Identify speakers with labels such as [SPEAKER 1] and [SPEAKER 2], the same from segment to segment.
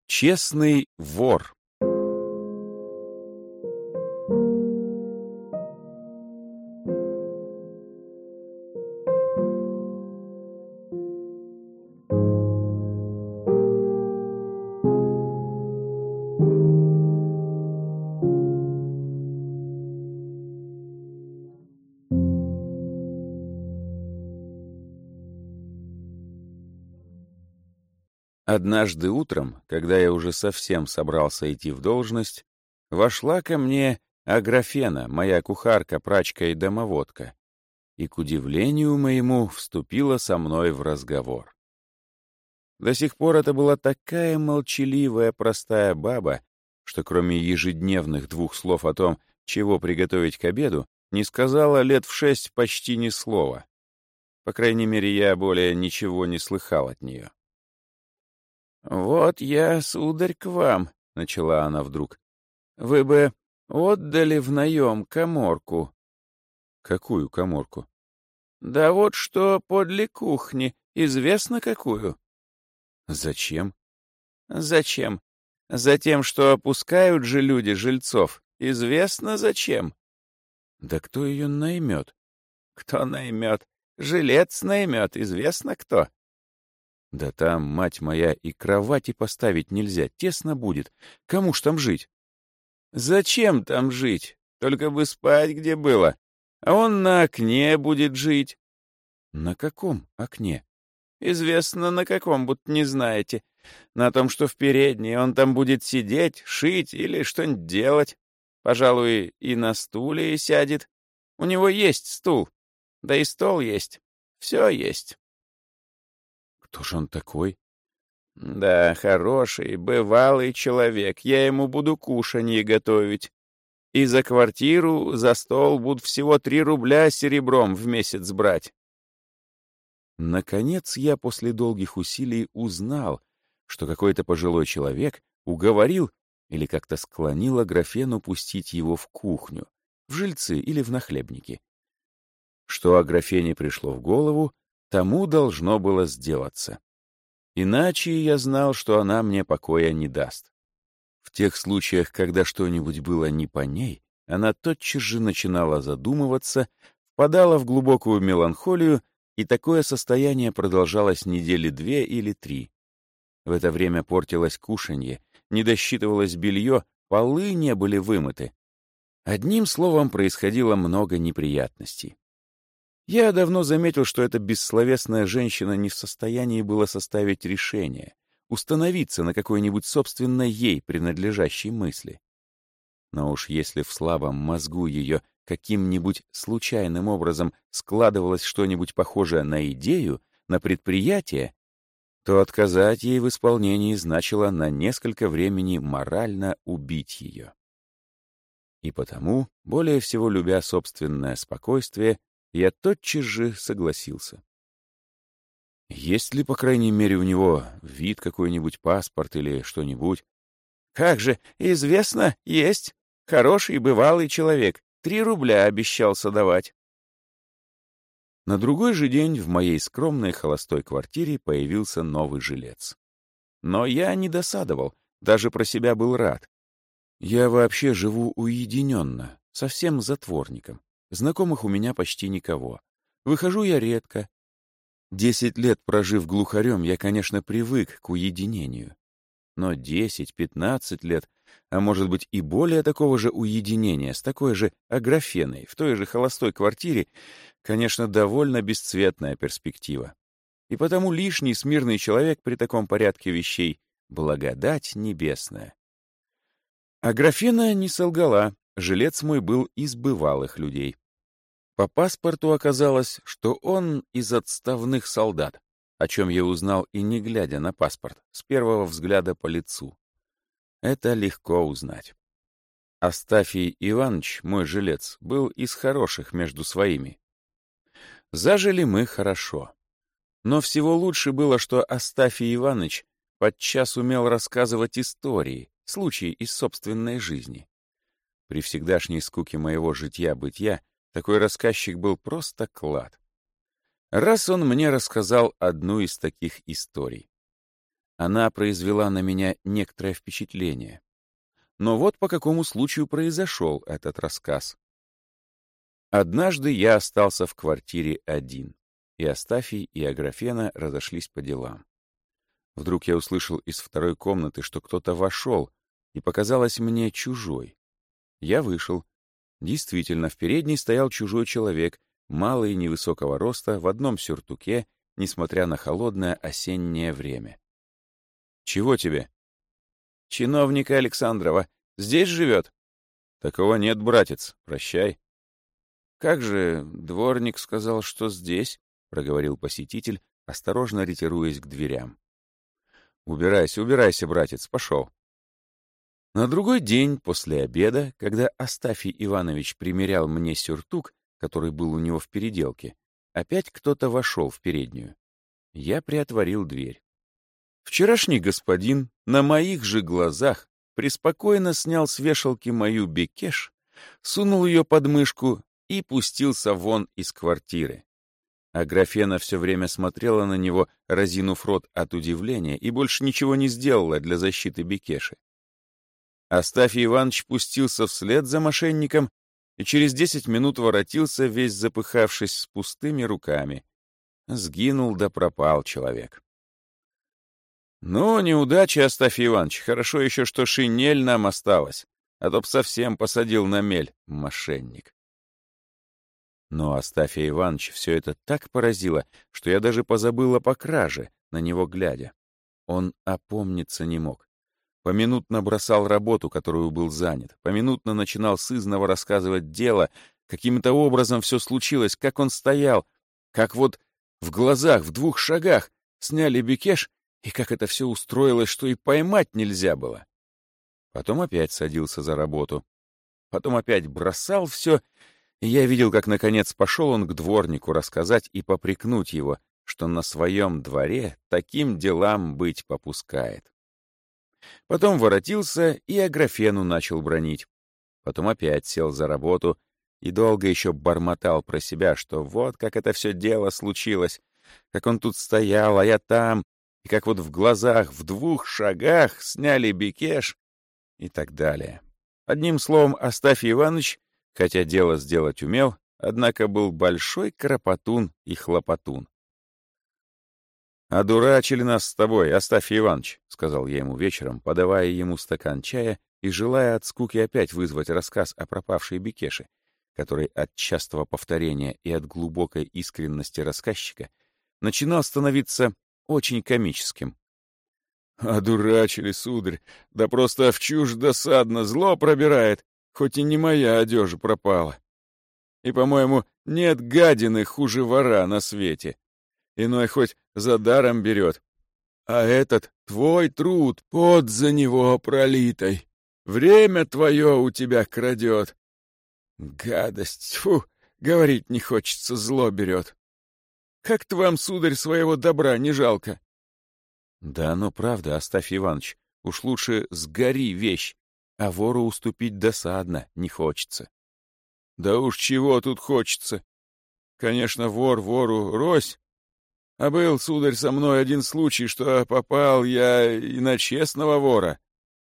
[SPEAKER 1] Честный вор. Однажды утром, когда я уже совсем собрался идти в должность, вошла ко мне Аграфена, моя кухарка, прачка и домоводка, и, к удивлению моему, вступила со мной в разговор. До сих пор это была такая молчаливая, простая баба, что кроме ежедневных 2 слов о том, чего приготовить к обеду, не сказала лет в 6 почти ни слова. По крайней мере, я более ничего не слыхал от нее. «Вот я, сударь, к вам», — начала она вдруг. «Вы бы отдали в наем каморку». «Какую каморку?» «Да вот что подле кухни. Известно, какую?» «Зачем?» «Зачем? Затем, что опускают же люди жильцов. Известно, зачем?» «Да кто ее наймет?» «Кто наймет? Жилец наймет. Известно, кто». «Да там, мать моя, и кровати поставить нельзя, тесно будет. Кому ж там жить?» «Зачем там жить? Только бы спать где было. А он на окне будет жить». «На каком окне?» «Известно, на каком, будто не знаете. На том, что в передней. Он там будет сидеть, шить или что-нибудь делать. Пожалуй, и на стуле сядет. У него есть стул. Да и стол есть. Все есть».
[SPEAKER 2] Кто же он такой?
[SPEAKER 1] «Да, хороший, бывалый человек. Я ему буду кушанье готовить. И за квартиру, за стол буду всего 3 рубля серебром в месяц брать».
[SPEAKER 2] Наконец я после долгих усилий узнал, что какой-то пожилой человек уговорил или как-то склонил Аграфену пустить его в кухню, в жильцы или в нахлебники. Что Аграфене пришло в голову, тому должно было сделаться. Иначе я знал, что она мне покоя не даст. В тех случаях, когда что-нибудь было не по ней, она тотчас же начинала задумываться, впадала в глубокую меланхолию, и такое состояние продолжалось недели 2 или 3. В это время портилось кушанье, не досчитывалось белье, полы не были вымыты. Одним словом, происходило много неприятностей. Я давно заметил, что эта бессловесная женщина не в состоянии была составить решение, установиться на какой-нибудь собственной ей принадлежащей мысли. Но уж если в слабом мозгу ее каким-нибудь случайным образом складывалось что-нибудь похожее на идею, на предприятие, то отказать ей в исполнении значило на несколько времени морально убить ее. И потому, более всего любя собственное спокойствие, я тотчас же согласился. Есть ли, по крайней мере, у него вид какой-нибудь, паспорт или что-нибудь?
[SPEAKER 1] «Как же, известно, есть. Хороший, бывалый человек. 3 рубля обещался давать».
[SPEAKER 2] На другой же день в моей скромной холостой квартире появился новый жилец. Но я не досадовал, даже про себя был рад. Я вообще живу уединенно, совсем затворником. Знакомых у меня почти никого. Выхожу я редко. 10 лет прожив глухарем, я, конечно, привык к уединению. Но 10-15 лет, а может быть и более такого же уединения, с такой же Аграфеной, в той же холостой квартире, конечно, довольно бесцветная перспектива. И потому лишний смирный человек при таком порядке вещей — благодать небесная. Аграфена не солгала, жилец мой был из бывалых людей. По паспорту оказалось, что он из отставных солдат, о чем я узнал и не глядя на паспорт, с первого взгляда по лицу. Это легко узнать. Астафий Иванович, мой жилец, был из хороших между своими. Зажили мы хорошо. Но всего лучше было, что Астафий Иванович подчас умел рассказывать истории, случаи из собственной жизни. При всегдашней скуке моего житья-бытия такой рассказчик был просто клад. Раз он мне рассказал одну из таких историй. Она произвела на меня некоторое впечатление. Но вот по какому случаю произошел этот рассказ. Однажды я остался в квартире один, и Астафий и Аграфена разошлись по делам. Вдруг я услышал из второй комнаты, что кто-то вошел, и показалось мне чужой. Я вышел. Действительно, в передней стоял чужой человек, малый, невысокого роста, в одном сюртуке, несмотря на холодное осеннее время. «Чего тебе?» «Чиновника Александрова. Здесь живет?» «Такого нет, братец. Прощай». «Как же, дворник сказал, что здесь?» — проговорил посетитель, осторожно ретируясь к дверям. «Убирайся, убирайся, братец, пошел». На другой день после обеда, когда Астафий Иванович примерял мне сюртук, который был у него в переделке, опять кто-то вошел в переднюю. Я приотворил дверь. Вчерашний господин на моих же глазах преспокойно снял с вешалки мою бекеш, сунул ее под мышку и пустился вон из квартиры. Аграфена все время смотрела на него, разинув рот от удивления, и больше ничего не сделала для защиты бекеши. Астафий Иванович пустился вслед за мошенником и через 10 минут воротился, весь запыхавшись, с пустыми руками. Сгинул да пропал человек. «Ну, неудача, Астафий Иванович, хорошо еще, что шинель нам осталась, а то б совсем посадил на мель, мошенник». Но Астафия Иванович все это так поразило, что я даже позабыл о покраже, на него глядя. Он опомниться не мог. Поминутно бросал работу, которую был занят, поминутно начинал сызнова рассказывать дело, каким-то образом все случилось, как он стоял, как вот в глазах, в 2 шагах сняли бекеш, и как это все устроилось, что и поймать нельзя было. Потом опять садился за работу. Потом опять бросал все, и я видел, как, наконец, пошел он к дворнику рассказать и попрекнуть его, что на своем дворе таким делам быть попускает. Потом воротился и Аграфену начал бранить. Потом опять сел за работу и долго еще бормотал про себя, что вот как это все дело случилось, как он тут стоял, а я там, и как вот в глазах в 2 шагах сняли бекеш и так далее. Одним словом, Астафий Иванович, хотя дело сделать умел, однако был большой кропотун и хлопотун. «Одурачили нас с тобой, Астафий Иванович», — сказал я ему вечером, подавая ему стакан чая и желая от скуки опять вызвать рассказ о пропавшей бекеше, который от частого повторения и от глубокой искренности рассказчика начинал становиться очень комическим. «Одурачили, сударь, да просто в чушь досадно, зло пробирает, хоть и не моя одежа пропала. И, по-моему, нет гадины хуже вора на свете. Иной хоть за даром берет. А этот твой труд, пот за него пролитой. Время твое у тебя крадет. Гадость, фу, говорить не хочется, зло берет. Как-то вам, сударь, своего добра не жалко?» «Да оно правда, Астафий Иванович, уж лучше сгори вещь, а вору уступить досадно, не хочется». «Да уж чего тут хочется? Конечно, вор вору рось. А был, сударь, со мной один случай, что попал я и на честного вора».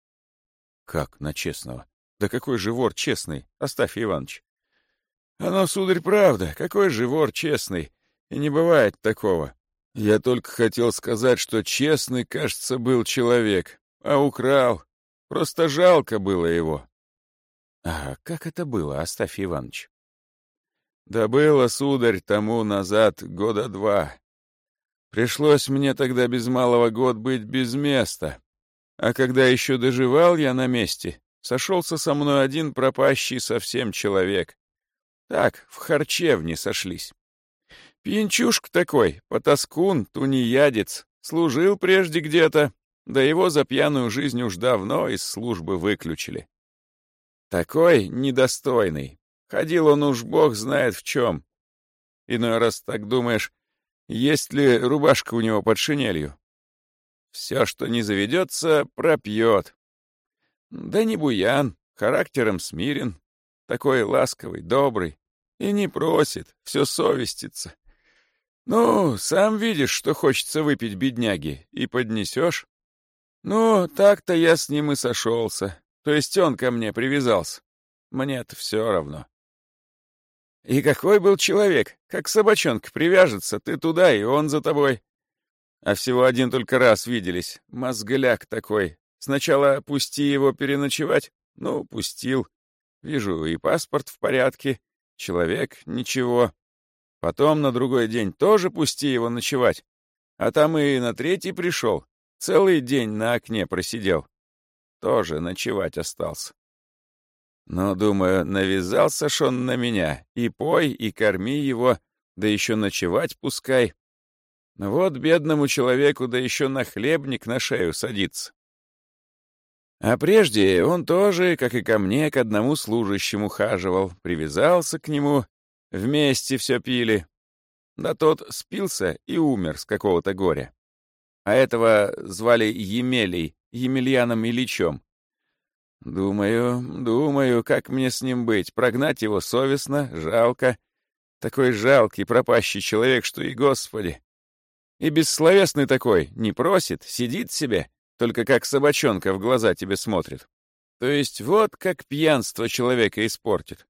[SPEAKER 2] «Как на честного? Да какой же вор честный, Астафий Иванович?» «Оно, сударь, правда, какой же вор честный, и не бывает такого. Я только хотел сказать, что честный, кажется, был человек, а украл. Просто жалко было его». «А как это было, Астафий Иванович?» «Да было, сударь, тому назад 2 года. Пришлось мне тогда без малого год быть без места. А когда еще доживал я на месте, сошелся со мной один пропащий совсем человек. Так, в харчевне сошлись. Пьянчушка такой, потаскун, тунеядец, служил прежде где-то, да его за пьяную жизнь уж давно из службы выключили. Такой недостойный. Ходил он уж бог знает в чем. Иной раз так думаешь, есть ли рубашка у него под шинелью. Все, что не заведется, пропьет. Да не буян, характером смирен, такой ласковый, добрый, и не просит, все совестится. Ну, сам видишь, что хочется выпить бедняги, и поднесешь.
[SPEAKER 1] Ну, так-то я с ним и сошелся. То есть он ко мне привязался. Мне-то все равно. И какой был человек, как собачонка привяжется, ты туда, и он за тобой. А всего один только раз виделись. Мозгляк такой. Сначала пусти его переночевать. Ну, пустил. Вижу, и паспорт в порядке. Человек — ничего. Потом на другой день тоже пусти его ночевать. А там и на третий пришел. Целый день на окне просидел. Тоже ночевать остался. Но, думаю, навязался ж он на меня. И пой, и корми его, да еще ночевать пускай. Вот бедному человеку, да еще на хлебник на шею садится. А прежде он тоже, как и ко мне, к одному служащему хаживал, привязался к нему, вместе все пили. Да тот спился и умер с какого-то горя. А этого звали Емелей, Емельяном Ильичем. Думаю, как мне с ним быть? Прогнать его совестно, жалко. Такой жалкий, пропащий человек, что и Господи. И бессловесный такой, не просит, сидит себе, только как собачонка в глаза тебе смотрит. То есть вот как пьянство человека испортит.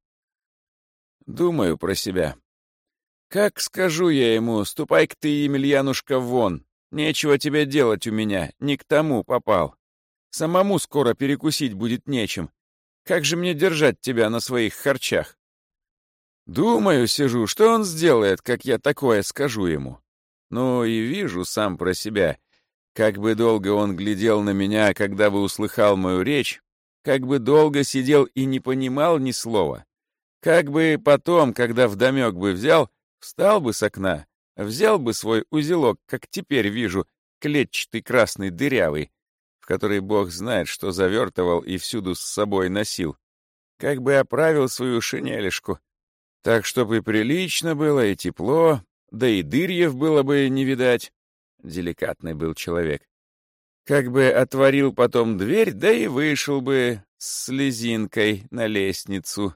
[SPEAKER 1] Думаю про себя. Как скажу я ему, ступай-ка ты, Емельянушка, вон, нечего тебе делать у меня, не к тому попал. Самому скоро перекусить будет нечем. Как же мне держать тебя на своих харчах? Думаю, сижу, что он сделает, как я такое скажу ему. Ну и вижу сам про себя, как бы долго он глядел на меня, когда бы услыхал мою речь, как бы долго сидел и не понимал ни слова, как бы потом, когда вдомек бы взял, встал бы с окна, взял бы свой узелок, как теперь вижу, клетчатый красный дырявый, в который Бог знает, что завертывал и всюду с собой носил, как бы оправил свою шинелишку, так, чтобы и прилично было, и тепло, да и дырьев было бы не видать. Деликатный был человек. Как бы отворил потом дверь, да и вышел бы с слезинкой на лестницу.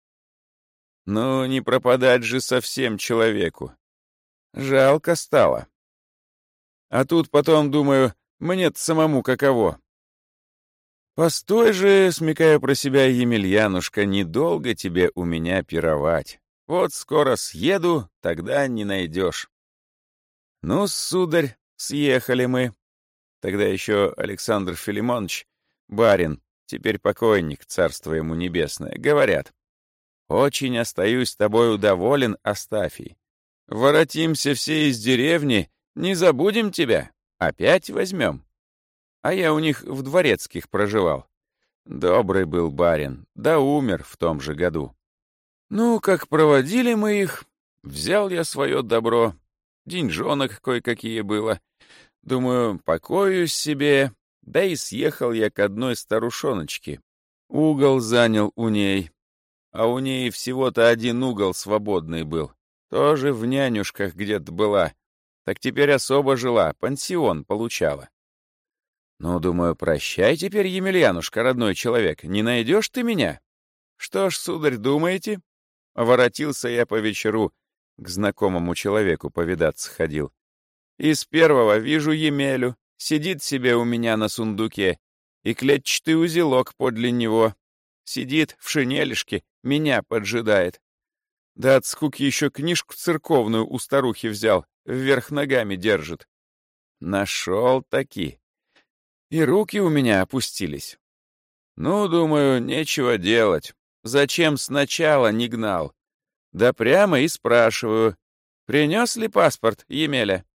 [SPEAKER 1] Ну, не пропадать же совсем человеку. Жалко стало. А тут потом думаю, мне-то самому каково. Постой же, смекая про себя, Емельянушка, недолго тебе у меня пировать. Вот скоро съеду, тогда не найдешь. Ну, сударь, съехали мы. Тогда еще Александр Филимонович, барин, теперь покойник, царство ему небесное, говорят. Очень остаюсь с тобою доволен, Астафий. Воротимся все из деревни, не забудем тебя, опять возьмем. А я у них в Дворецких проживал. Добрый был барин, да умер в том же году. Ну, как проводили мы их, взял я свое добро, деньжонок кое-какие было. Думаю, покоюсь себе, да и съехал я к одной старушоночке. Угол занял у ней, а у ней всего-то один угол свободный был. Тоже в нянюшках где-то была. Так теперь особо жила, пансион получала. Ну, думаю, прощай теперь, Емельянушка, родной человек, не найдешь ты меня? Что ж, сударь, думаете? Воротился я по вечеру, к знакомому человеку повидаться ходил. Из первого вижу Емелю, сидит себе у меня на сундуке, и клетчатый узелок подле него. Сидит в шинелишке, меня поджидает. Да от скуки еще книжку церковную у старухи взял, вверх ногами держит. Нашел таки. И руки у меня опустились. Ну, думаю, нечего делать. Зачем сначала не гнал? Да прямо и спрашиваю, принес ли паспорт, Емеля?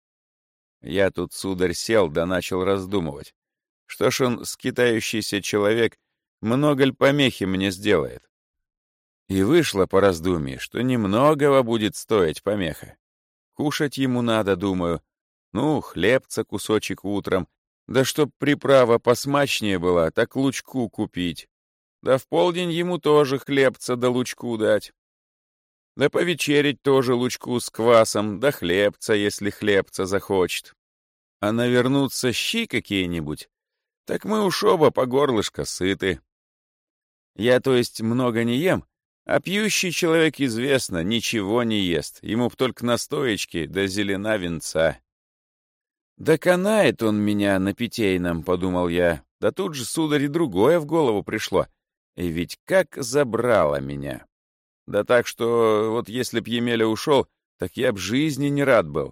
[SPEAKER 1] Я тут, сударь, сел да начал раздумывать. Что ж он, скитающийся человек, много ль помехи мне сделает? И вышло по раздумье, что немногого будет стоить помеха. Кушать ему надо, думаю. Ну, хлебца кусочек утром, да чтоб приправа посмачнее была, так лучку купить. Да в полдень ему тоже хлебца да лучку дать. Да повечерить тоже лучку с квасом, да хлебца, если хлебца захочет. А навернуться щи какие-нибудь, так мы уж оба по горлышко сыты. Я, то есть, много не ем, а пьющий человек, известно, ничего не ест, ему б только настоечки да зелена винца. Да канает он меня на Питейном, подумал я. Да тут же, сударь, и другое в голову пришло. И ведь как забрало меня. Да так что вот если б Емеля ушел, так я б жизни не рад был.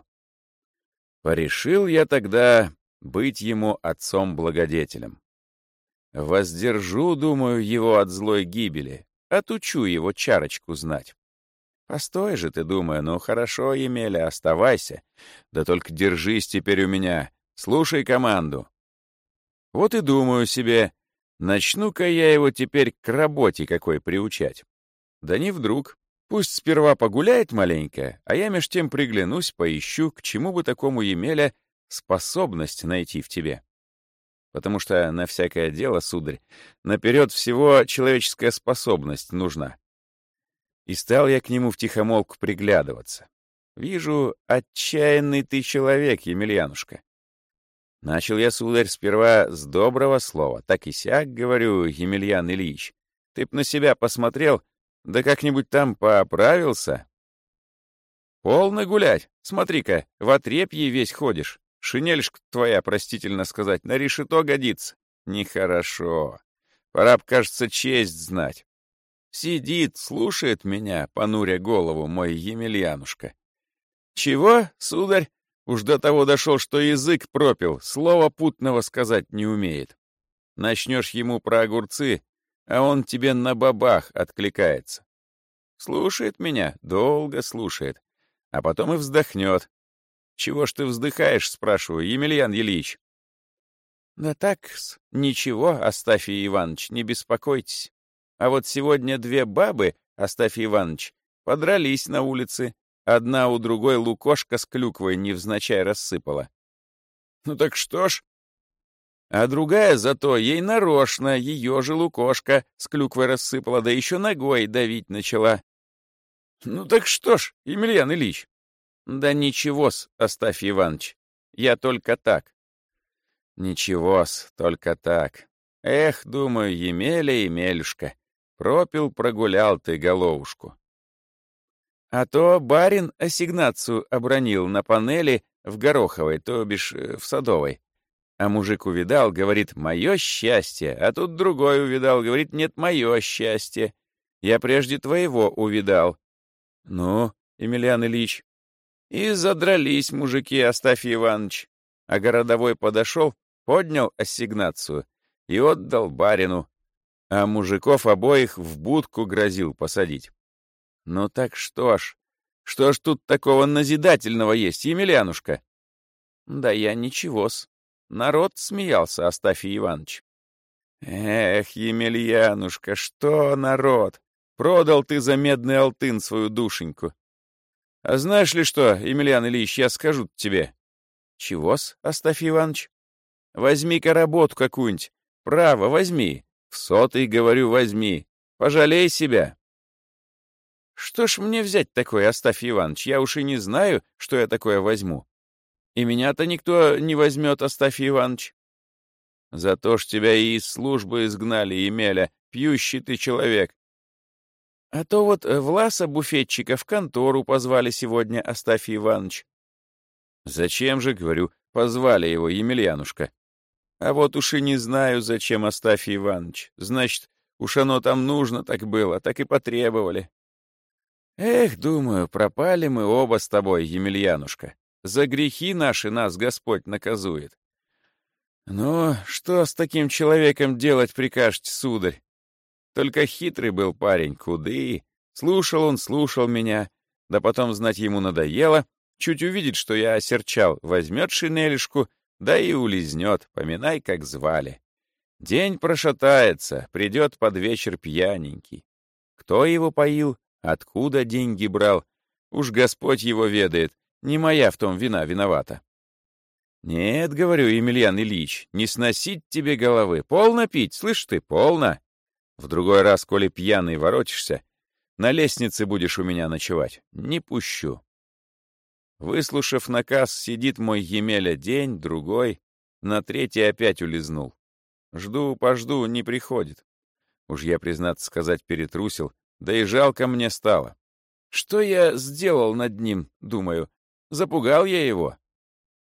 [SPEAKER 1] Порешил я тогда быть ему отцом-благодетелем. Воздержу, думаю, его от злой гибели, отучу его чарочку знать. Постой же ты, думаю, ну хорошо, Емеля, оставайся. Да только держись теперь у меня, слушай команду. Вот и думаю себе, начну-ка я его теперь к работе какой приучать. Да не вдруг. Пусть сперва погуляет маленько, а я меж тем приглянусь, поищу, к чему бы такому Емеля способность найти в тебе. Потому что на всякое дело, сударь, наперед всего человеческая способность нужна. И стал я к нему втихомолку приглядываться. Вижу, отчаянный ты человек, Емельянушка. Начал я, сударь, сперва с доброго слова. Так и сяк, говорю, Емельян Ильич. Ты б на себя посмотрел, да как-нибудь там поправился. Полно гулять. Смотри-ка, в отрепье весь ходишь. Шинельшка твоя, простительно сказать, на решето годится. Нехорошо. Пора б, кажется, честь знать. Сидит, слушает меня, понуря голову, мой Емельянушка. Чего, сударь? Уж до того дошел, что язык пропил, слова путного сказать не умеет. Начнешь ему про огурцы, а он тебе на бабах откликается. Слушает меня, долго слушает, а потом и вздохнет. «Чего ж ты вздыхаешь?» — спрашиваю, Емельян Ильич. «Да так-с, ничего, Астафий Иванович, не беспокойтесь. А вот сегодня две бабы, Астафий Иванович, подрались на улице. Одна у другой лукошка с клюквой невзначай рассыпала. Ну так что ж? А другая зато ей нарочно ее же лукошка с клюквой рассыпала, да еще ногой давить начала. Ну так что ж, Емельян Ильич? Да ничего-с, Астафий Иванович, я только так. Ничего-с, только так. Эх, думаю, Емеля, Емелюшка, пропил-прогулял ты головушку. А то барин ассигнацию обронил на панели в Гороховой, то бишь в Садовой. А мужик увидал, говорит, мое счастье, а тут другой увидал, говорит, нет, мое счастье. Я прежде твоего увидал. Ну, Емельян Ильич. И задрались мужики, Астафий Иванович. А городовой подошел, поднял ассигнацию и отдал барину, а мужиков обоих в будку грозил посадить. Ну так что ж тут такого назидательного есть, Емельянушка? Да я ничего-с. Народ смеялся, Астафий Иванович. Эх, Емельянушка, что народ? Продал ты за медный алтын свою душеньку. А знаешь ли что, Емельян Ильич, я скажу тебе. Чего-с, Астафий Иванович? Возьми-ка работу какую-нибудь. Право, возьми. В сотый, говорю, возьми. Пожалей себя. Что ж мне взять такое, Астафий Иванович? Я уж и не знаю, что я такое возьму. И меня-то никто не возьмет, Астафий Иванович. За то ж тебя и из службы изгнали, Емеля, пьющий ты человек. А то вот Власа буфетчика в контору позвали сегодня, Астафий Иванович. Зачем же, говорю, позвали его, Емельянушка? А вот уж и не знаю, зачем, Астафий Иванович. Значит, уж оно там нужно так было, так и потребовали. Эх, думаю, пропали мы оба с тобой, Емельянушка. За грехи наши нас Господь наказует. Ну, что с таким человеком делать прикажете, сударь? Только хитрый был парень, куды. Слушал меня, да потом, знать, ему надоело, чуть увидит, что я осерчал, возьмет шинелишку, да и улизнет, поминай, как звали. День прошатается, придет под вечер пьяненький. Кто его поил, откуда деньги брал, уж Господь его ведает, не моя в том вина виновата. Нет, говорю, Емельян Ильич, не сносить тебе головы, полно пить, слышь ты, полно. В другой раз, коли пьяный воротишься, на лестнице будешь у меня ночевать, не пущу. Выслушав наказ, сидит мой Емеля день, другой, на третий опять улизнул. Жду-пожду, не приходит. Уж я, признаться сказать, перетрусил, да и жалко мне стало. Что я сделал над ним, думаю, запугал я его.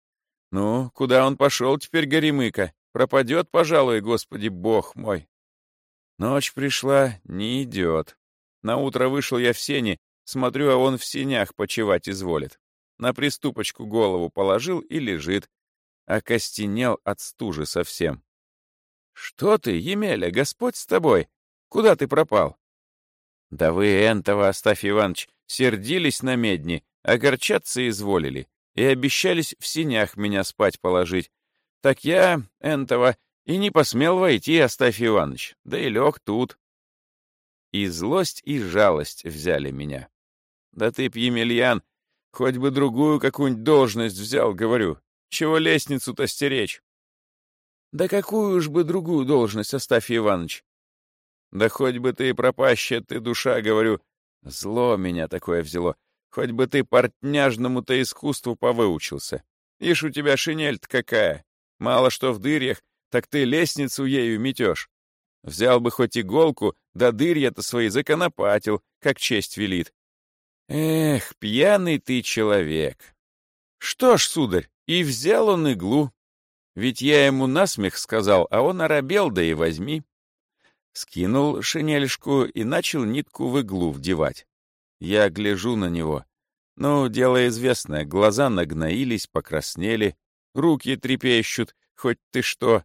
[SPEAKER 1] Ну, куда он пошел теперь, Горемыка? Пропадет, пожалуй, Господи, Бог мой. Ночь пришла, не идет. Наутро вышел я в сени, смотрю, а он в сенях почевать изволит. На приступочку голову положил и лежит, окостенел от стужи совсем. «Что ты, Емеля, Господь с тобой? Куда ты пропал?» «Да вы, энтова, Астафий Иванович, сердились на медни, огорчаться изволили и обещались в сенях меня спать положить. Так я, энтова, и не посмел войти, Астафий Иванович, да и лег тут». И злость, и жалость взяли меня. «Да ты б, Емельян, хоть бы другую какую-нибудь должность взял, говорю. Чего лестницу-то стеречь?» «Да какую уж бы другую должность, Астафий Иванович?» «Да хоть бы ты, пропащая ты душа, говорю, зло меня такое взяло, хоть бы ты портняжному-то искусству повыучился. Ишь, у тебя шинель-то какая, мало что в дырьях, так ты лестницу ею метешь. Взял бы хоть иголку, да дырья-то свои законопатил, как честь велит. Эх, пьяный ты человек. Что ж, сударь, и взял он иглу. Ведь я ему насмех сказал, а он оробел, да и возьми. Скинул шинельшку и начал нитку в иглу вдевать. Я гляжу на него. Ну, дело известное, глаза нагноились, покраснели, руки трепещут, хоть ты что.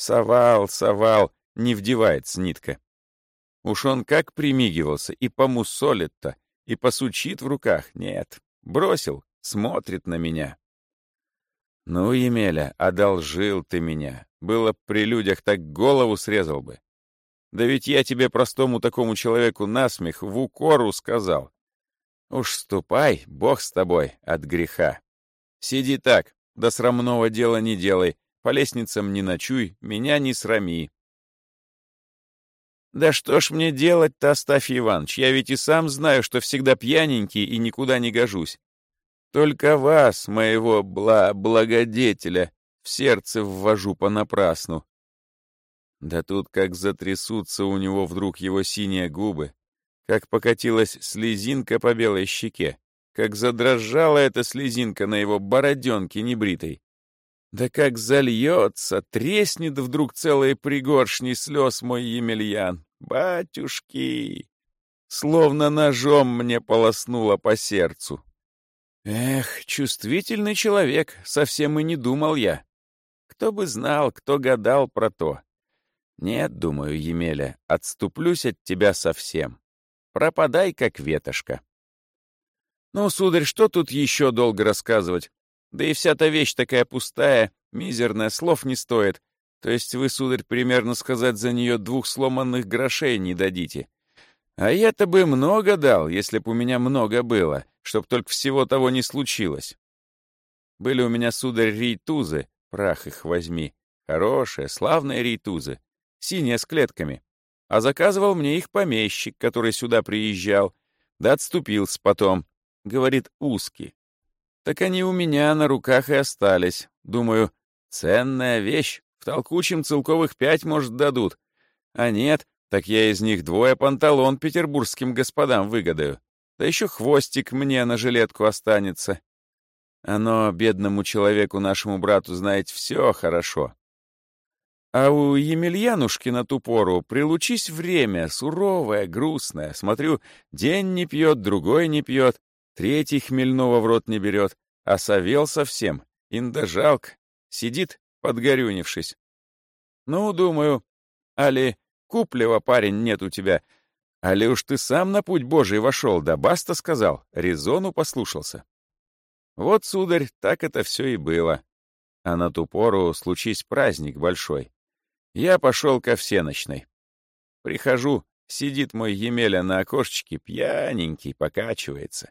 [SPEAKER 1] Совал, не вдевается нитка. Уж он как примигивался, и помусолит-то, и посучит в руках. Нет, бросил, смотрит на меня. Ну, Емеля, одолжил ты меня. Было б при людях, так голову срезал бы. Да ведь я тебе, простому такому человеку, насмех в укору сказал. Уж ступай, Бог с тобой, от греха. Сиди так, да срамного дела не делай, по лестницам не ночуй, меня не срами. Да что ж мне делать-то, Астафий Иванович, я ведь и сам знаю, что всегда пьяненький и никуда не гожусь. Только вас, моего благодетеля, в сердце ввожу понапрасну. Да тут как затрясутся у него вдруг его синие губы, как покатилась слезинка по белой щеке, как задрожала эта слезинка на его бороденке небритой. Да как зальется, треснет вдруг целые пригоршни слез мой Емельян. Батюшки! Словно ножом мне полоснуло по сердцу. Эх, чувствительный человек, совсем и не думал я. Кто бы знал, кто гадал про то. Нет, думаю, Емеля, отступлюсь от тебя совсем. Пропадай, как ветошка. Ну, сударь, что тут еще долго рассказывать? Да и вся та вещь такая пустая, мизерная, слов не стоит. То есть вы, сударь, примерно сказать за нее 2 сломанных грошей не дадите. А я-то бы много дал, если б у меня много было, чтоб только всего того не случилось. Были у меня, сударь, рейтузы, прах их возьми, хорошие, славные рейтузы, синие с клетками. А заказывал мне их помещик, который сюда приезжал, да отступился потом. Говорит, узкий. Так они у меня на руках и остались. Думаю, ценная вещь, в толкучем целковых 5, может, дадут. А нет, так я из них 2 панталон петербургским господам выгадаю. Да еще хвостик мне на жилетку останется. Оно бедному человеку, нашему брату, знаете, все хорошо. А у Емельянушки на ту пору прилучись время, суровое, грустное. Смотрю, день не пьет, другой не пьет, третий хмельного в рот не берет, а совел совсем, инда жалко, сидит, подгорюнившись. Ну, думаю, али куплева, парень, нет у тебя, али уж ты сам на путь Божий вошел, да баста сказал, резону послушался. Вот, сударь, так это все и было. А на ту пору случись праздник большой. Я пошел ко всенощной. Прихожу, сидит мой Емеля на окошечке, пьяненький, покачивается.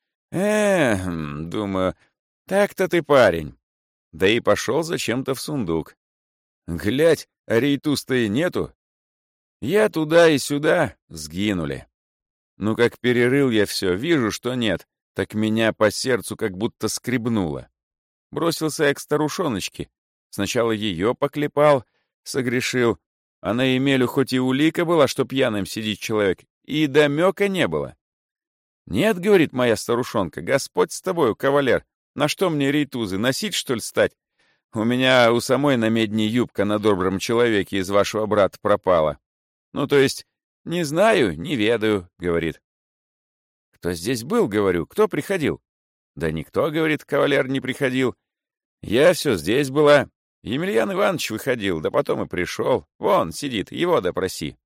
[SPEAKER 1] Думаю, так-то ты парень. Да и пошел зачем-то в сундук. Глядь, а рейтуз-то и нету. Я туда и сюда, сгинули. Ну, как перерыл я все, вижу, что нет, так меня по сердцу как будто скребнуло. Бросился я к старушоночке. Сначала ее поклепал, согрешил. А на Емелю хоть и улика была, что пьяным сидит человек, и домека не было. «Нет, — говорит моя старушонка, — Господь с тобою, кавалер, на что мне рейтузы, носить, что ли, стать? У меня у самой на медне юбка на добром человеке из вашего брата пропала. Ну, то есть, не знаю, не ведаю, — говорит. Кто здесь был, говорю, кто приходил? Да никто, — говорит, — кавалер не приходил. Я все здесь была. Емельян Иванович выходил, да потом и пришел. Вон, сидит, его допроси.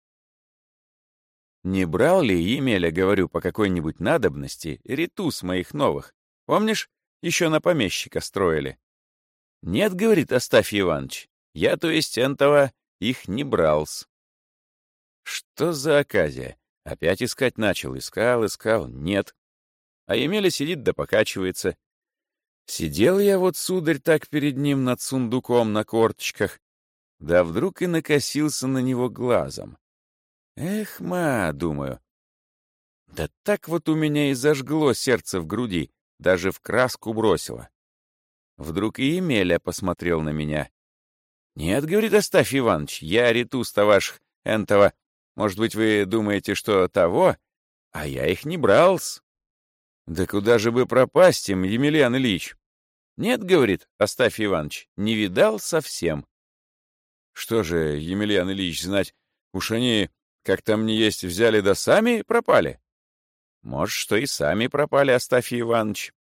[SPEAKER 1] Не брал ли Емеля, говорю, по какой-нибудь надобности ритус моих новых? Помнишь, еще на помещика строили? Нет, говорит Астафий Иванович, я, то есть, энтова, их не брал-с. Что за оказия? Опять искать начал, искал, нет. А Емеля сидит да покачивается. Сидел я вот, сударь, так перед ним над сундуком на корточках, да вдруг и накосился на него глазом. Эх, думаю. Да так вот у меня и зажгло сердце в груди, даже в краску бросило. Вдруг и Емеля посмотрел на меня. «Нет, — говорит Астафий Иванович, — я ритус-то ваших, энтова. Может быть, вы думаете, что того? А я их не брал-с». «Да куда же бы пропасть им, Емельян Ильич?» «Нет, — говорит Астафий Иванович, — не видал совсем». «Что же, Емельян Ильич, знать, уж они, как там не есть, взяли да сами пропали?» «Может, что и сами пропали, Астафий Иванович».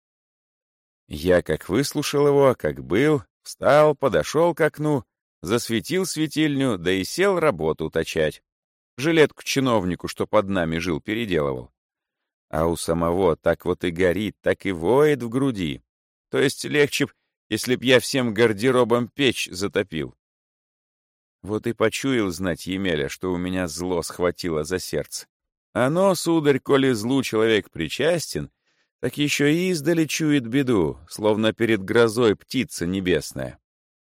[SPEAKER 1] Я как выслушал его, как был, встал, подошел к окну, засветил светильню, да и сел работу точать. Жилетку чиновнику, что под нами жил, переделывал. А у самого так вот и горит, так и воет в груди. То есть легче б, если б я всем гардеробом печь затопил. Вот и почуял знать Емеля, что у меня зло схватило за сердце. Оно, сударь, коли злу человек причастен, так еще и издали чует беду, словно перед грозой птица небесная.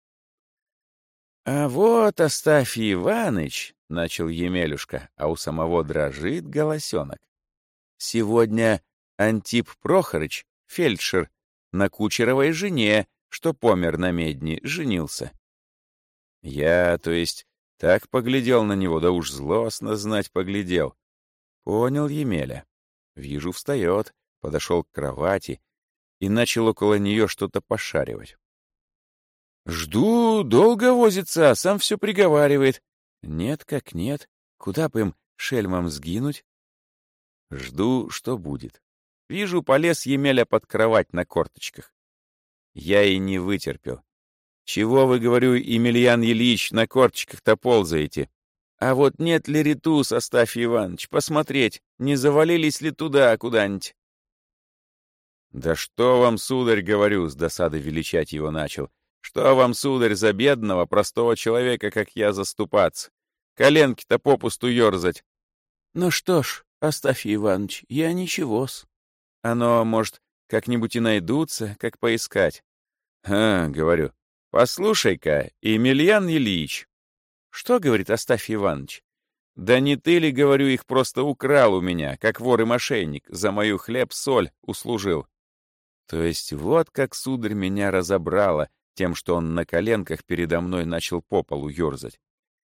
[SPEAKER 1] «А вот, Астафий Иваныч, — начал Емелюшка, а у самого дрожит голосенок, — сегодня Антип Прохорыч, фельдшер, на кучеровой жене, что помер на медне, женился. Я, то есть, так поглядел на него, да уж злостно знать поглядел. Понял Емеля. Вижу, встает, подошел к кровати и начал около нее что-то пошаривать. Жду, долго возится, а сам все приговаривает. Нет, как нет, куда бы им, шельмам, сгинуть? Жду, что будет. Вижу, полез Емеля под кровать на корточках. Я и не вытерпел. Чего вы, говорю, Емельян Ильич, на корточках-то ползаете? А вот нет ли ритус, Астафий Иванович, посмотреть, не завалились ли туда куда-нибудь? Да что вам, сударь, говорю, с досады величать его начал. Что вам, сударь, за бедного, простого человека, как я, заступаться? Коленки-то попусту ерзать. Ну что ж, Астафий Иванович, я ничего-с. Оно, может, как-нибудь и найдутся, как поискать. Говорю, послушай-ка, Емельян Ильич. Что, говорит Астафий Иванович? Да не ты ли, говорю, их просто украл у меня, как вор и мошенник, за мою хлеб-соль услужил? То есть вот как, сударь, меня разобрало тем, что он на коленках передо мной начал по полу ерзать.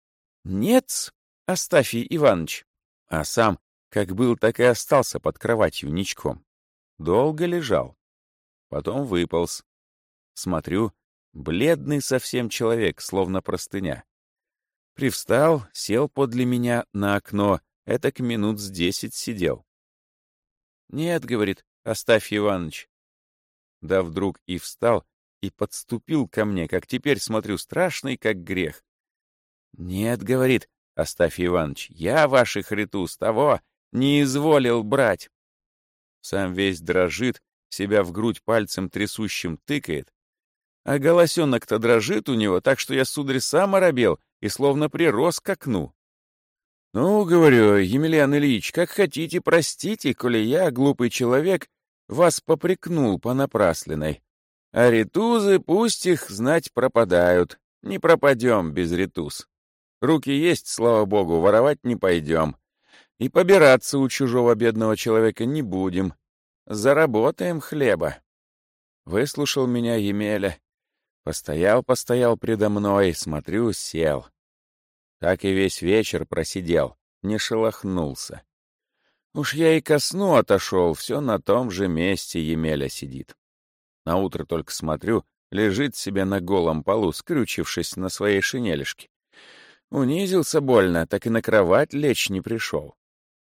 [SPEAKER 1] Нет, Астафий Иванович. А сам, как был, так и остался под кроватью ничком. Долго лежал. Потом выполз. Смотрю, бледный совсем человек, словно простыня. Привстал, сел подле меня на окно, этак минут с 10 сидел. «Нет, — говорит Астафий Иванович». Да вдруг и встал, и подступил ко мне, как теперь смотрю, страшный, как грех. «Нет, — говорит Астафий Иванович, — я ваших ритус того не изволил брать». Сам весь дрожит, себя в грудь пальцем трясущим тыкает. А голосенок-то дрожит у него, так что я, сударь, сам оробел и словно прирос к окну. «Ну, — говорю, — Емельян Ильич, как хотите, простите, коли я, глупый человек, вас попрекнул понапрасленной. А ритузы, пусть их, знать, пропадают. Не пропадем без ритуз. Руки есть, слава богу, воровать не пойдем. И побираться у чужого бедного человека не будем. Заработаем хлеба». Выслушал меня Емеля. Постоял предо мной, смотрю, сел. Так и весь вечер просидел, не шелохнулся. Уж я и ко сну отошел, все на том же месте Емеля сидит. Наутро только смотрю, лежит себе на голом полу, скрючившись на своей шинелишке. Унизился больно, так и на кровать лечь не пришел.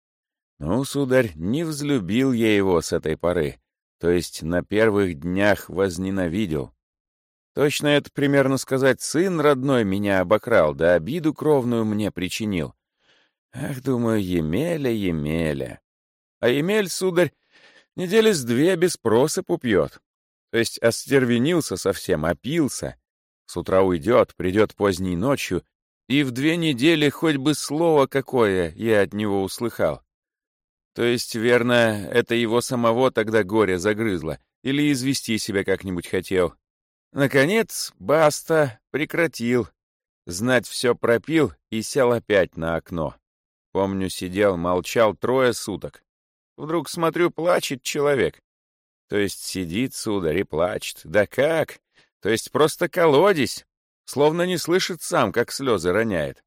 [SPEAKER 1] Ну, сударь, не взлюбил я его с этой поры, то есть на первых днях возненавидел. Точно это, примерно сказать, сын родной меня обокрал, да обиду кровную мне причинил. Ах, думаю, Емеля, Емеля. А Емель, сударь, недели с две без просыпу пьет. То есть остервенился совсем, опился. С утра уйдет, придет поздней ночью, и в 2 недели хоть бы слово какое я от него услыхал. То есть, верно, это его самого тогда горе загрызло, или извести себя как-нибудь хотел. Наконец, баста, прекратил. Знать все пропил и сел опять на окно. Помню, сидел, молчал 3 суток. Вдруг смотрю, плачет человек. То есть сидит, сударь, и плачет. Да как? То есть просто колодец. Словно не слышит сам, как слезы роняет.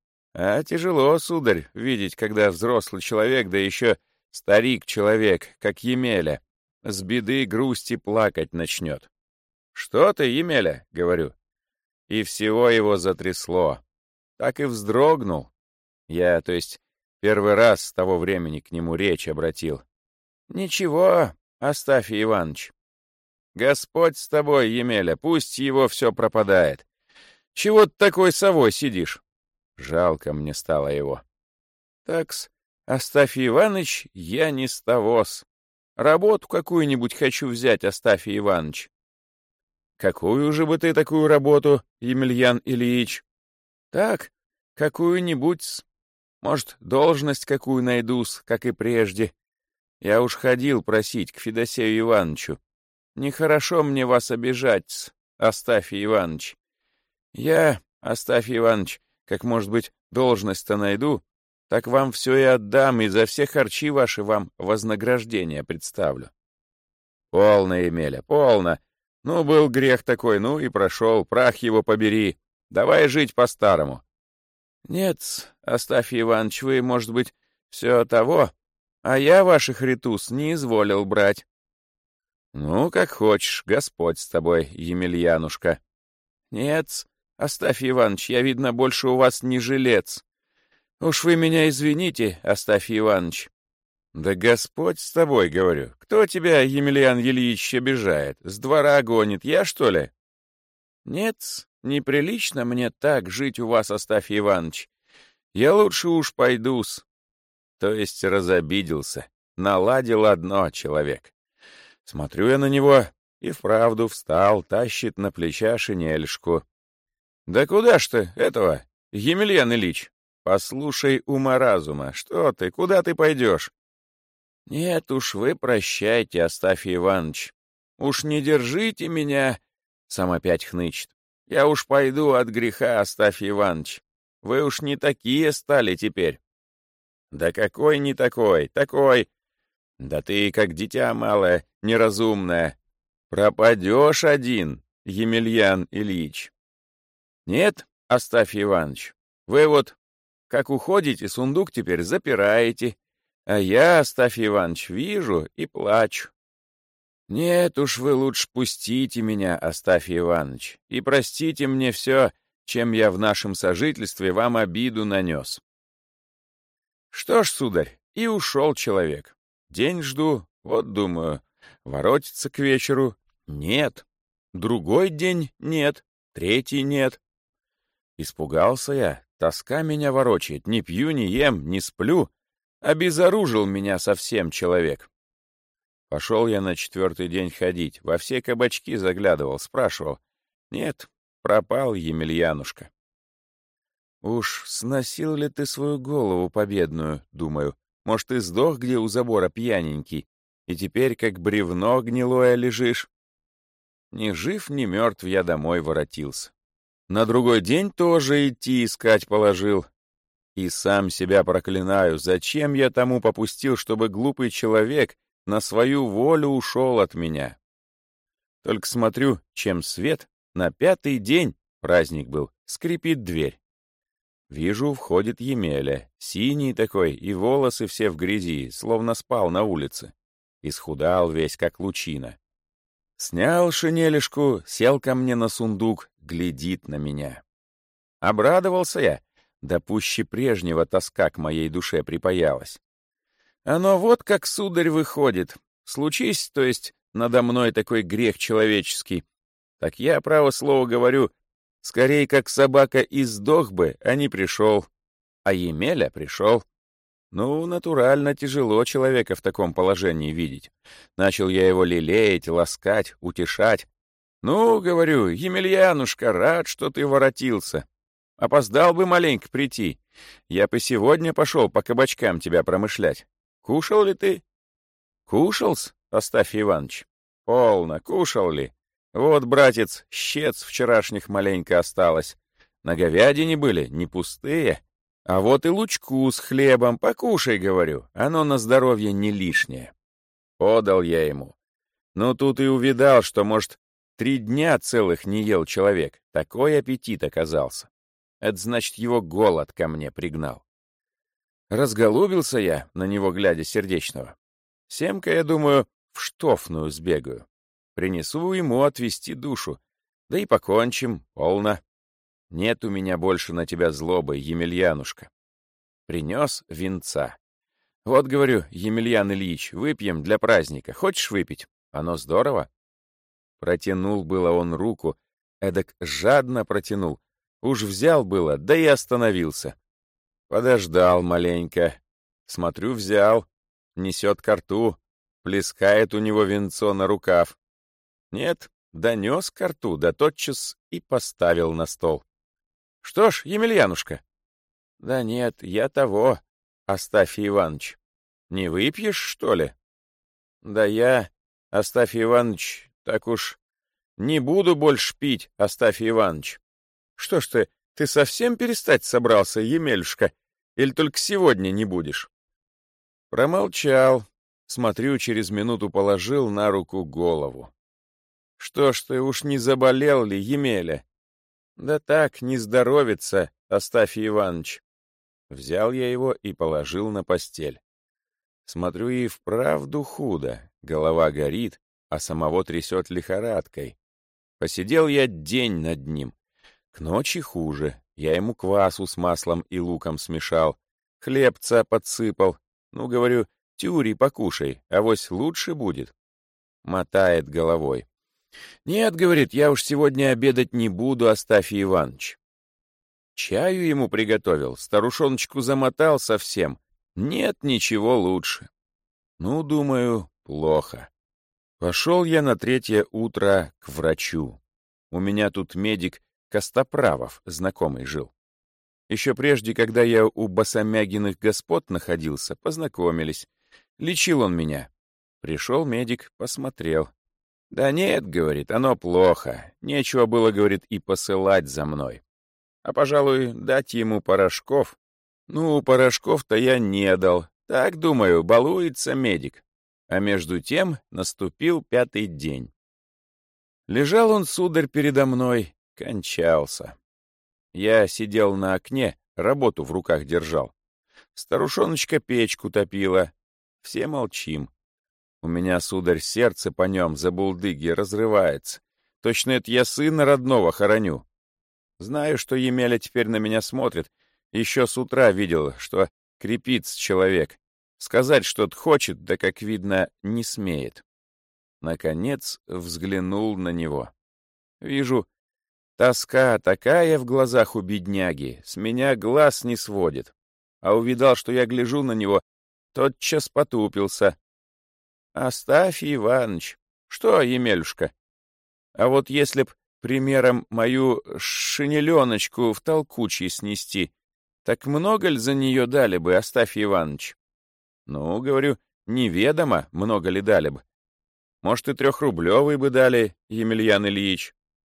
[SPEAKER 1] А тяжело, сударь, видеть, когда взрослый человек, да еще старик-человек, как Емеля, с беды грусти плакать начнет. «Что ты, Емеля?» — говорю. И всего его затрясло. Так и вздрогнул. Я, то есть, первый раз с того времени к нему речь обратил. «Ничего, Астафий Иванович. Господь с тобой, Емеля, пусть его все пропадает. Чего ты такой совой сидишь?» Жалко мне стало его. «Так-с, Астафий Иванович, я не с того-с. Работу какую-нибудь хочу взять, Астафий Иванович». «Какую же бы ты такую работу, Емельян Ильич?» «Так, какую-нибудь-с. Может, должность какую найду-с, как и прежде. Я уж ходил просить к Федосею Ивановичу. Нехорошо мне вас обижать, Астафий Иванович. Я, Астафий Иванович, как, может быть, должность-то найду, так вам все и отдам, и за все харчи ваши вам вознаграждение представлю». «Полно, Емеля, полно. Ну, был грех такой, ну и прошел, прах его побери. Давай жить по-старому». «Нет, Астафий Иванович, вы, может быть, все того, а я ваших ритус не изволил брать». «Ну, как хочешь, Господь с тобой, Емельянушка». «Нет, Астафий Иванович, я, видно, больше у вас не жилец. Уж вы меня извините, Астафий Иванович». «Да Господь с тобой, говорю. Кто тебя, Емельян Ильич, обижает? С двора гонит, я, что ли?» «Нет, неприлично мне так жить у вас, Астафий Иванович. Я лучше уж пойду-с». То есть разобиделся. Наладил одно человек. Смотрю я на него, и вправду встал, тащит на плеча шинельшку. «Да куда ж ты этого, Емельян Ильич? Послушай ума-разума, что ты, куда ты пойдешь?» «Нет уж, вы прощайте, Астафий Иванович. Уж не держите меня...» Сам опять хнычет. «Я уж пойду от греха, Астафий Иванович. Вы уж не такие стали теперь». «Да какой не такой? Такой! Да ты, как дитя малое, неразумное. Пропадешь один, Емельян Ильич». «Нет, Астафий Иванович, вы вот, как уходите, сундук теперь запираете, а я, Астафий Иванович, вижу и плачу. Нет уж, вы лучше пустите меня, Астафий Иванович, и простите мне все, чем я в нашем сожительстве вам обиду нанес». Что ж, сударь, и ушел человек. День жду, вот думаю, воротится к вечеру — нет. Другой день — нет, третий — нет. Испугался я, тоска меня ворочает, не пью, не ем, не сплю. Обезоружил меня совсем человек. Пошел я на 4-й день ходить, во все кабачки заглядывал, спрашивал. Нет, пропал Емельянушка. Уж сносил ли ты свою голову победную, думаю. Может, ты сдох где у забора пьяненький, и теперь как бревно гнилое лежишь? Ни жив, ни мертв я домой воротился. На другой день тоже идти искать положил. И сам себя проклинаю, зачем я тому попустил, чтобы глупый человек на свою волю ушел от меня. Только смотрю, чем свет, на 5-й день, праздник был, скрипит дверь. Вижу, входит Емеля, синий такой, и волосы все в грязи, словно спал на улице. Исхудал весь, как лучина.
[SPEAKER 2] Снял шинелишку, сел ко мне на сундук, глядит на меня. Обрадовался я, да пуще прежнего тоска к моей душе припаялась. Оно вот как, сударь, выходит. Случись, то есть, надо мной такой грех человеческий, так я, право слово говорю, скорее как собака и сдох бы, а не пришел. А Емеля пришел. Ну, натурально тяжело человека в таком положении видеть. Начал я его лелеять, ласкать, утешать. Ну, говорю, Емельянушка, рад, что ты воротился. Опоздал бы маленько прийти. Я бы сегодня пошел по кабачкам тебя промышлять. Кушал ли ты? Кушал-с, Астафий Иванович? Полно, кушал ли? Вот, братец, щец вчерашних маленько осталось. На говядине были, не пустые. А вот и лучку с хлебом, покушай, говорю, оно на здоровье не лишнее. Подал я ему. Ну, тут и увидал, что, может, 3 дня целых не ел человек. Такой аппетит оказался. Это значит, его голод ко мне пригнал. Разголубился я, на него глядя сердечного. Семка, я думаю, в штофную сбегаю. Принесу ему отвести душу. Да и покончим, полно. Нет у меня больше на тебя злобы, Емельянушка. Принес винца. Вот, говорю, Емельян Ильич, выпьем для праздника. Хочешь выпить? Оно здорово. Протянул было он руку, эдак жадно протянул. Уж взял было, да и остановился. Подождал маленько. Смотрю, взял. Несет ко рту. Плескает у него винцо на рукав. Нет, донес ко рту, да тотчас и поставил на стол. Что ж, Емельянушка? Да нет, я того, Астафий Иванович. Не выпьешь, что ли? Да я, Астафий Иванович, так уж не буду больше пить, Астафий Иванович. Что ж ты совсем перестать собрался, Емельушка, или только сегодня не будешь? Промолчал. Смотрю, через минуту положил на руку голову. Что ж ты, уж не заболел ли, Емеля? Да так, не здоровится, Астафий Иванович. Взял я его и положил на постель. Смотрю, и вправду худо, голова горит, а самого трясет лихорадкой. Посидел я день над ним. К ночи хуже. Я ему квасу с маслом и луком смешал, хлебца подсыпал. Ну, говорю, тюри покушай, авось лучше будет. Мотает головой. Нет, говорит, я уж сегодня обедать не буду, Астафий Иванович. Чаю ему приготовил, старушоночку замотал совсем. Нет ничего лучше. Ну, думаю, плохо. Пошел я на 3-е утро к врачу. У меня тут медик Костоправов, знакомый, жил. Еще прежде, когда я у босомягиных господ находился, познакомились. Лечил он меня. Пришел медик, посмотрел. Да нет, говорит, оно плохо. Нечего было, говорит, и посылать за мной. А, пожалуй, дать ему порошков. Ну, порошков-то я не дал. Так, думаю, балуется медик. А между тем наступил 5-й день. Лежал он, сударь, передо мной, кончался. Я сидел на окне, работу в руках держал. Старушоночка печку топила. Все молчим. У меня, сударь, сердце по нем за булдыги разрывается. Точно это я сына родного хороню. Знаю, что Емеля теперь на меня смотрит. Еще с утра видел, что крепится человек. Сказать что-то хочет, да, как видно, не смеет. Наконец взглянул на него. Вижу, тоска такая в глазах у бедняги, с меня глаз не сводит. А увидал, что я гляжу на него, тотчас потупился. Астафий Иванович, что, Емелюшка? А вот если б, примером, мою шинеленочку в толкучий снести, так много ли за нее дали бы, Астафий Иванович? Ну, говорю, неведомо, много ли дали бы. Может, и 3-рублевый бы дали, Емельян Ильич.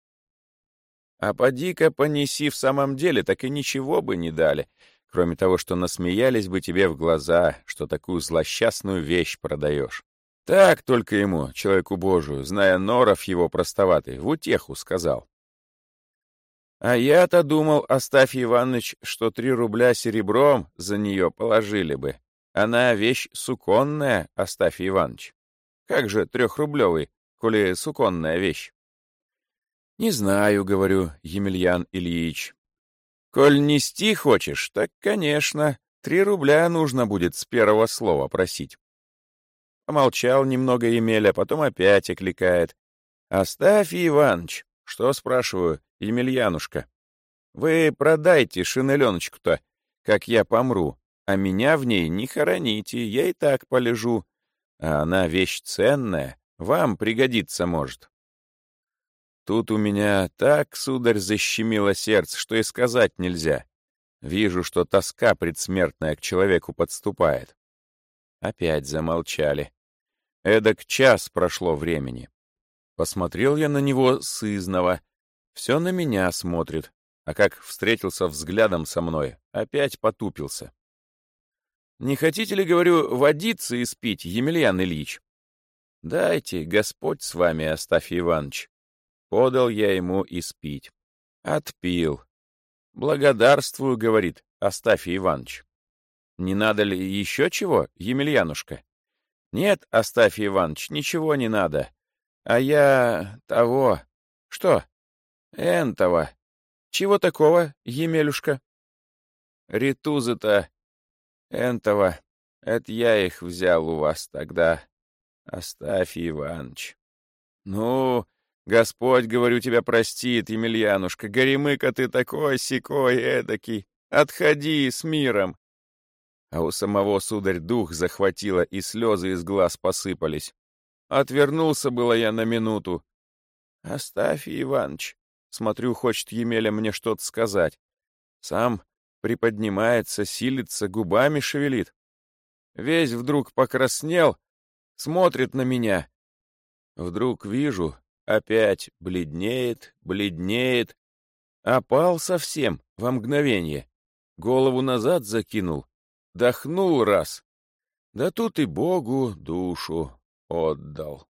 [SPEAKER 2] А поди-ка понеси в самом деле, так и ничего бы не дали, кроме того, что насмеялись бы тебе в глаза, что такую злосчастную вещь продаешь. Так только ему, человеку Божию, зная норов его простоватый, в утеху сказал. А я-то думал, Астафий Иванович, что 3 рубля серебром за нее положили бы. Она вещь суконная, Астафий Иванович. Как же 3-рублевый
[SPEAKER 1] коли суконная вещь. «Не знаю», — говорю, Емельян Ильич. «Коль нести хочешь, так, конечно, 3 рубля нужно будет с первого слова просить». Помолчал немного Емеля, потом опять окликает. «Астафий Иваныч, что, спрашиваю, Емельянушка, вы продайте шинеленочку-то, как я помру, а меня в ней не хороните, я и так полежу, а она вещь ценная, вам пригодится может». Тут у меня так, сударь, защемило сердце, что и сказать нельзя. Вижу, что тоска предсмертная к человеку подступает. Опять замолчали. Эдак час прошло времени. Посмотрел я на него сызново. Все на меня смотрит, а как встретился взглядом со мной, опять потупился. «Не хотите ли, говорю, водиться и спить, Емельян Ильич?» «Дайте, Господь с вами, Астафий Иванович». Подал я ему и спить. Отпил. «Благодарствую», — говорит Астафий Иванович. «Не надо ли еще чего, Емельянушка?» «Нет, Астафий Иванович, ничего не надо. А я того... Что? Энтого. Чего такого, Емелюшка?» «Ритузы-то... Энтого. Это я их взял у вас тогда, Астафий Иванович». «Ну, Господь, говорю, тебя простит, Емельянушка. Горемыка ты такой-сякой, эдакий. Отходи с миром». А у самого, сударь, дух захватило, и слезы из глаз посыпались. Отвернулся было я на минуту. «Астафий Иваныч», смотрю, хочет Емеля мне что-то сказать. Сам приподнимается, силится, губами шевелит. Весь вдруг покраснел, смотрит на меня. Вдруг вижу, опять бледнеет, бледнеет. Опал совсем во мгновенье. Голову назад закинул. Дохнул раз. Да тут и Богу душу отдал.